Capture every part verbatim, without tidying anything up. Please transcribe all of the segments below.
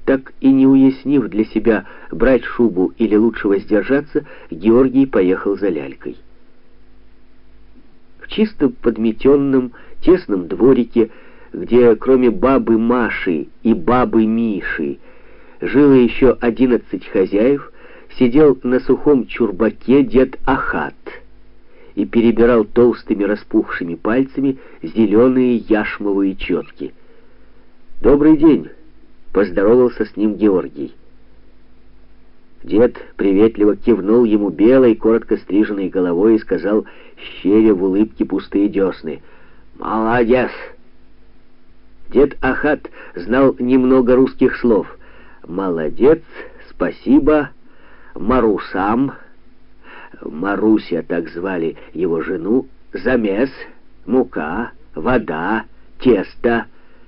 Так и не уяснив для себя, брать шубу или лучше воздержаться, Георгий поехал за лялькой. В чисто подметенном, тесном дворике, где кроме бабы Маши и бабы Миши жило еще одиннадцать хозяев, сидел на сухом чурбаке дед Ахат и перебирал толстыми распухшими пальцами зеленые яшмовые четки. «Добрый день!» — поздоровался с ним Георгий. Дед приветливо кивнул ему белой, коротко стриженной головой и сказал, щеря в улыбке пустые десны: «Молодец!» Дед Ахат знал немного русских слов: «молодец», «спасибо», «марусам», Маруся, так звали его жену, «замес», «мука», «вода», «тесто».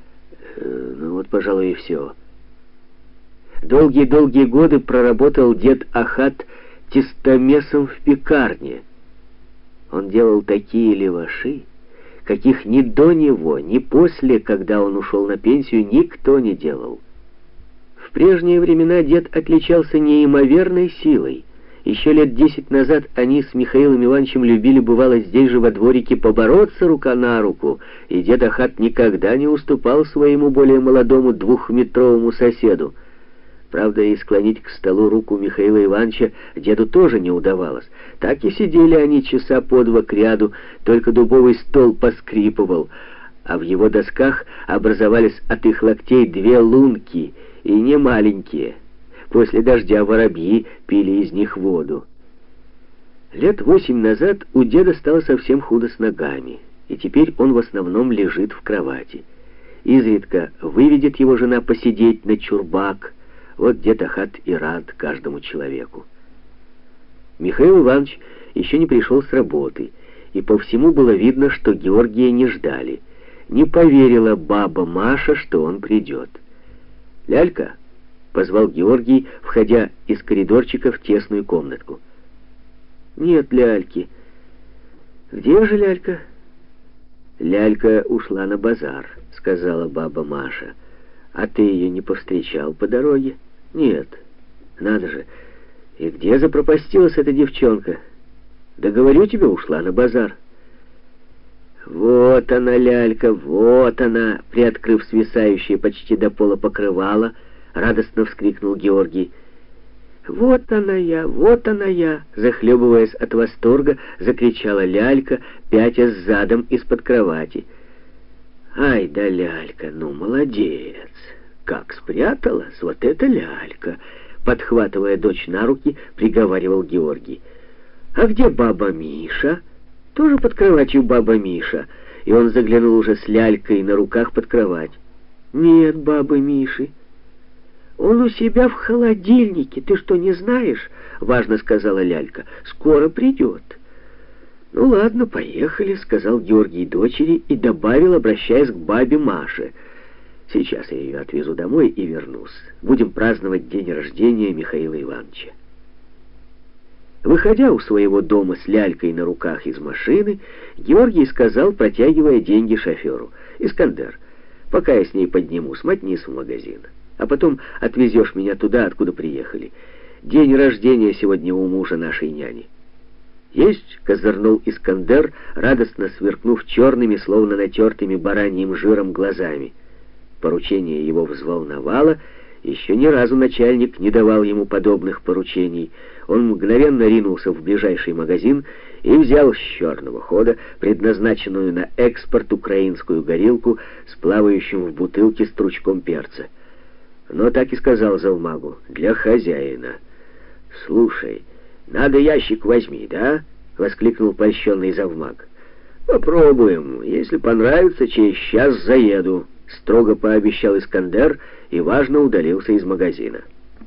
Ну вот, пожалуй, и все. Долгие-долгие годы проработал дед Ахат тестомесом в пекарне. Он делал такие леваши, каких ни до него, ни после, когда он ушел на пенсию, никто не делал. В прежние времена дед отличался неимоверной силой. Еще лет десять назад они с Михаилом Ивановичем любили, бывало, здесь же во дворике побороться рука на руку, и дед Ахат никогда не уступал своему более молодому двухметровому соседу. Правда, и склонить к столу руку Михаила Ивановича деду тоже не удавалось. Так и сидели они часа по два кряду, только дубовый стол поскрипывал, а в его досках образовались от их локтей две лунки, и не маленькие. После дождя воробьи пили из них воду. Лет восемь назад у деда стало совсем худо с ногами, и теперь он в основном лежит в кровати. Изредка выведет его жена посидеть на чурбак. Вот дед Ахат и рад каждому человеку. Михаил Иванович еще не пришел с работы, и по всему было видно, что Георгия не ждали. Не поверила баба Маша, что он придет. «Лялька!» — позвал Георгий, входя из коридорчика в тесную комнатку. «Нет ляльки». «Где же лялька?» «Лялька ушла на базар», — сказала баба Маша. «А ты ее не повстречал по дороге?» «Нет». «Надо же! И где запропастилась эта девчонка?» «Да говорю тебе, ушла на базар». «Вот она, лялька, вот она!» Приоткрыв свисающее почти до пола покрывало, радостно вскрикнул Георгий. «Вот она я, вот она я!» Захлебываясь от восторга, закричала лялька, пятясь задом из-под кровати. «Ай да лялька, ну молодец! Как спряталась, вот это лялька!» Подхватывая дочь на руки, приговаривал Георгий. «А где баба Миша?» «Тоже под кроватью баба Миша». И он заглянул уже с лялькой на руках под кровать. «Нет бабы Миши. Он у себя в холодильнике. Ты что, не знаешь?» — важно сказала лялька. «Скоро придет». «Ну ладно, поехали», — сказал Георгий дочери и добавил, обращаясь к бабе Маше. «Сейчас я ее отвезу домой и вернусь. Будем праздновать день рождения Михаила Ивановича». Выходя у своего дома с лялькой на руках из машины, Георгий сказал, протягивая деньги шоферу: «Искандер, пока я с ней поднимусь, мотнись в магазин, а потом отвезешь меня туда, откуда приехали. День рождения сегодня у мужа нашей няни». «Есть», — козырнул Искандер, радостно сверкнув черными, словно натертыми бараньим жиром глазами. Поручение его взволновало. Еще ни разу начальник не давал ему подобных поручений. Он мгновенно ринулся в ближайший магазин и взял с черного хода предназначенную на экспорт украинскую горилку с плавающим в бутылке стручком перца. Но так и сказал завмагу: «Для хозяина». «Слушай, надо ящик возьми, да?» — воскликнул польщенный завмаг. «Попробуем. Если понравится, через час заеду», — строго пообещал Искандер и важно удалился из магазина.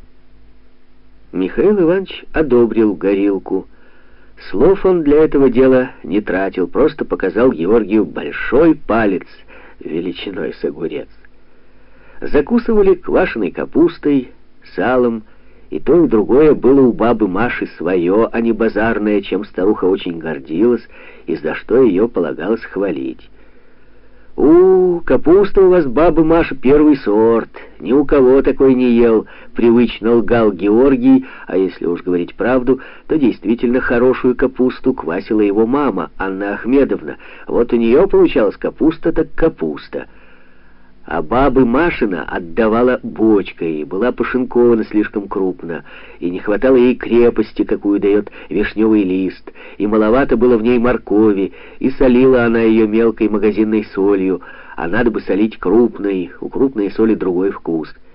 Михаил Иванович одобрил горилку. Слов он для этого дела не тратил, просто показал Георгию большой палец величиной с огурец. Закусывали квашеной капустой, салом, и то и другое было у бабы Маши свое, а не базарное, чем старуха очень гордилась и за что ее полагалось хвалить. «У, капуста у вас, баба Маша, первый сорт. Ни у кого такой не ел», — привычно лгал Георгий, а если уж говорить правду, то действительно хорошую капусту квасила его мама, Анна Ахмедовна. Вот у нее получалась капуста так капуста. А бабы Машина отдавала бочкой, была пошинкована слишком крупно, и не хватало ей крепости, какую дает вишневый лист, и маловато было в ней моркови, и солила она ее мелкой магазинной солью, а надо бы солить крупной, у крупной соли другой вкус.